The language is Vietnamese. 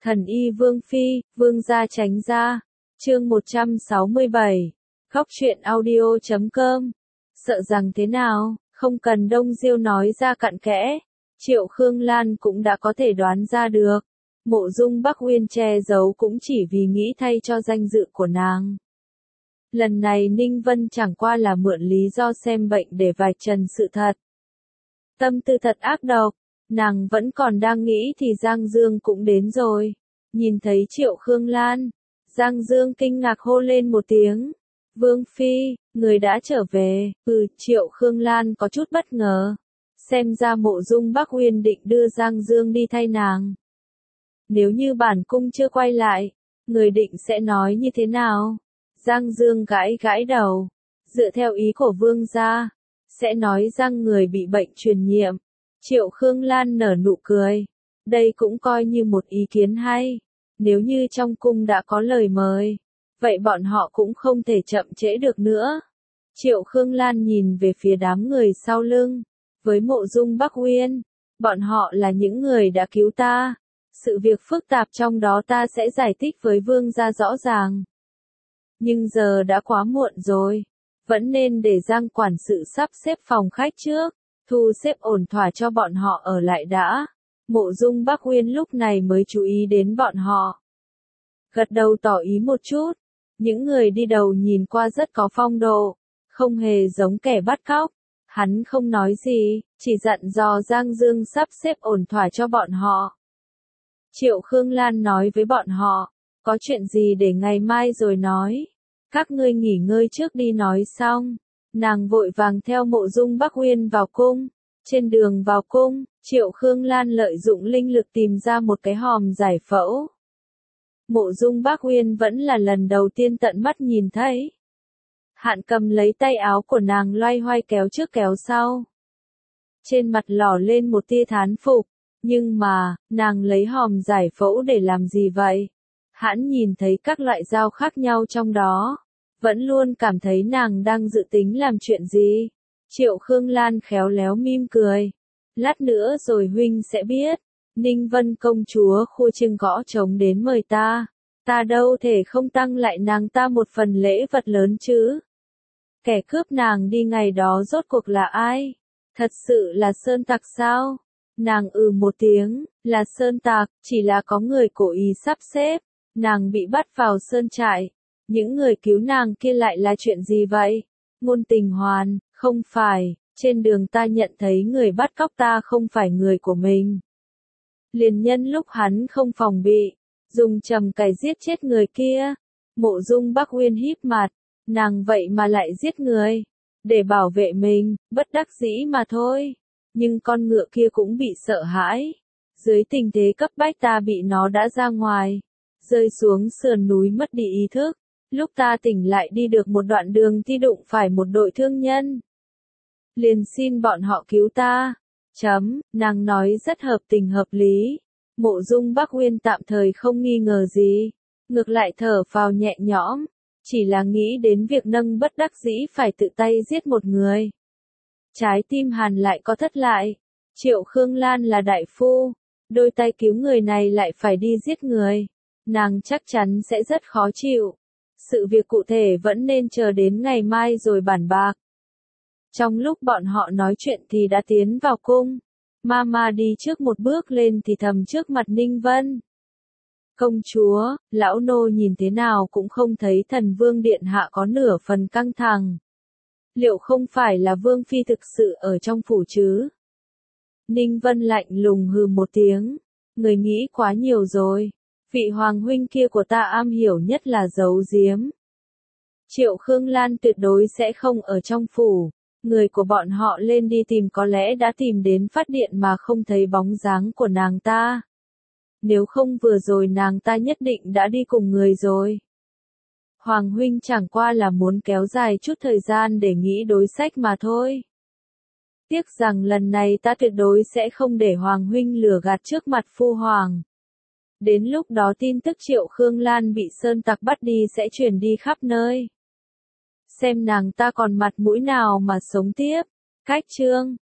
Thần y Vương Phi, Vương gia tránh ra. Chương 167. Khóc chuyện audio.com. Sợ rằng thế nào, không cần Đông Diêu nói ra cặn kẽ. Triệu Khương Lan cũng đã có thể đoán ra được. Mộ Dung Bắc Uyên che giấu cũng chỉ vì nghĩ thay cho danh dự của nàng. Lần này Ninh Vân chẳng qua là mượn lý do xem bệnh để vạch trần sự thật. Tâm tư thật ác độc, nàng vẫn còn đang nghĩ thì Giang Dương cũng đến rồi. Nhìn thấy Triệu Khương Lan, Giang Dương kinh ngạc hô lên một tiếng. Vương Phi, người đã trở về. Triệu Khương Lan có chút bất ngờ. Xem ra Mộ Dung Bắc Uyên định đưa Giang Dương đi thay nàng. Nếu như bản cung chưa quay lại, người định sẽ nói như thế nào? Giang Dương gãi gãi đầu. Dựa theo ý của vương gia, sẽ nói rằng người bị bệnh truyền nhiễm. Triệu Khương Lan nở nụ cười. Đây cũng coi như một ý kiến hay. Nếu như trong cung đã có lời mời, vậy bọn họ cũng không thể chậm trễ được nữa. Triệu Khương Lan nhìn về phía đám người sau lưng. Với Mộ Dung Bắc Uyên, bọn họ là những người đã cứu ta. Sự việc phức tạp trong đó ta sẽ giải thích với vương gia rõ ràng. Nhưng giờ đã quá muộn rồi. Vẫn nên để Giang quản sự sắp xếp phòng khách trước, thu xếp ổn thỏa cho bọn họ ở lại đã. Mộ Dung Bắc Uyên lúc này mới chú ý đến bọn họ. Gật đầu tỏ ý một chút. Những người đi đầu nhìn qua rất có phong độ, không hề giống kẻ bắt cóc. Hắn không nói gì, chỉ dặn dò Giang Dương sắp xếp ổn thỏa cho bọn họ. Triệu Khương Lan nói với bọn họ, có chuyện gì để ngày mai rồi nói. Các ngươi nghỉ ngơi trước đi. Nói xong, nàng vội vàng theo Mộ Dung Bắc Uyên vào cung. Trên đường vào cung, Triệu Khương Lan lợi dụng linh lực tìm ra một cái hòm giải phẫu. Mộ Dung Bắc Uyên vẫn là lần đầu tiên tận mắt nhìn thấy. Hạn cầm lấy tay áo của nàng loay hoay kéo trước kéo sau. Trên mặt lỏ lên một tia thán phục. Nhưng mà, nàng lấy hòm giải phẫu để làm gì vậy? Hắn nhìn thấy các loại dao khác nhau trong đó. Vẫn luôn cảm thấy nàng đang dự tính làm chuyện gì. Triệu Khương Lan khéo léo mỉm cười. Lát nữa rồi huynh sẽ biết. Ninh Vân công chúa khua chiêng gõ trống đến mời ta. Ta đâu thể không tăng lại nàng ta một phần lễ vật lớn chứ. Kẻ cướp nàng đi ngày đó rốt cuộc là ai? Thật sự là Sơn Tặc sao? Nàng một tiếng, là Sơn Tặc, chỉ là có người cố ý sắp xếp. Nàng bị bắt vào sơn trại. Những người cứu nàng kia lại là chuyện gì vậy? Ngôn Tình Hoàn, không phải, trên đường ta nhận thấy người bắt cóc ta không phải người của mình. Liền nhân lúc hắn không phòng bị, dùng trầm cày giết chết người kia. Mộ Dung Bắc Uyên híp mặt, nàng vậy mà lại giết người. Để bảo vệ mình, bất đắc dĩ mà thôi. Nhưng con ngựa kia cũng bị sợ hãi. Dưới tình thế cấp bách ta bị nó đã ra ngoài. Rơi xuống sườn núi mất đi ý thức. Lúc ta tỉnh lại đi được một đoạn đường thì đụng phải một đội thương nhân. Liền xin bọn họ cứu ta. Nàng nói rất hợp tình hợp lý. Mộ Dung Bắc Uyên tạm thời không nghi ngờ gì. Ngược lại thở phào nhẹ nhõm. Chỉ là nghĩ đến việc nâng bất đắc dĩ phải tự tay giết một người. Trái tim Hàn lại có thất lại. Triệu Khương Lan là đại phu. Đôi tay cứu người này lại phải đi giết người. Nàng chắc chắn sẽ rất khó chịu. Sự việc cụ thể vẫn nên chờ đến ngày mai rồi bàn bạc. Trong lúc bọn họ nói chuyện thì đã tiến vào cung. Mama đi trước một bước lên thì thầm trước mặt Ninh Vân. Công chúa, lão nô nhìn thế nào cũng không thấy Thần Vương điện hạ có nửa phần căng thẳng. Liệu không phải là Vương Phi thực sự ở trong phủ chứ? Ninh Vân lạnh lùng hừ một tiếng. Người nghĩ quá nhiều rồi. Vị hoàng huynh kia của ta am hiểu nhất là giấu giếm. Triệu Khương Lan tuyệt đối sẽ không ở trong phủ. Người của bọn họ lên đi tìm có lẽ đã tìm đến phát điện mà không thấy bóng dáng của nàng ta. Nếu không vừa rồi nàng ta nhất định đã đi cùng người rồi. Hoàng huynh chẳng qua là muốn kéo dài chút thời gian để nghĩ đối sách mà thôi. Tiếc rằng lần này ta tuyệt đối sẽ không để Hoàng huynh lừa gạt trước mặt phu hoàng. Đến lúc đó tin tức Triệu Khương Lan bị Sơn Tặc bắt đi sẽ truyền đi khắp nơi. Xem nàng ta còn mặt mũi nào mà sống tiếp. Cách chương